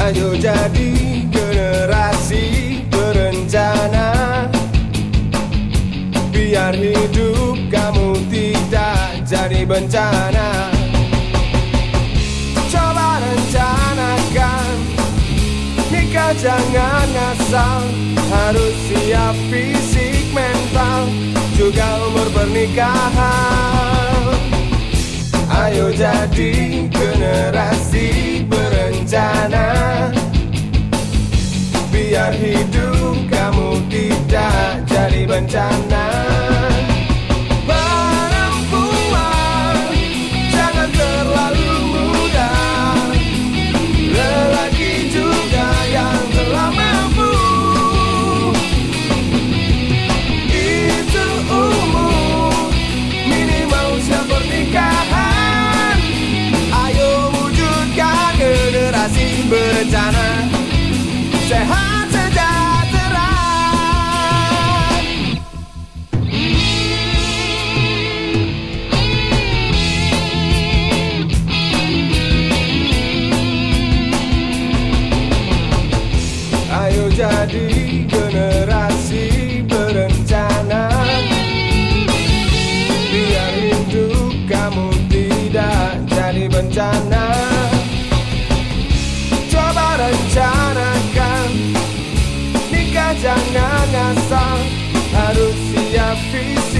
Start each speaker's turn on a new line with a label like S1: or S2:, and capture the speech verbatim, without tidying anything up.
S1: Ayo jadi generasi berencana, biar hidup kamu tidak jadi bencana. Coba rencanakan, nikah jangan ngasal, harus siap fisik, mental, juga umur pernikahan. Ayo jadi generasi berencana, biar hidup kamu tidak jadi bencana. Perempuan jangan terlalu muda, lelaki juga yang telah mampu. Itu umur minimal usia pernikahan. Ayo wujudkan generasi berencana, sehat sejahtera. Ayo jadi generasi berencana, biar hidup kamu tidak jadi bencana. Coba rencanakan, nikah jangan ngasal, harus siap fisik,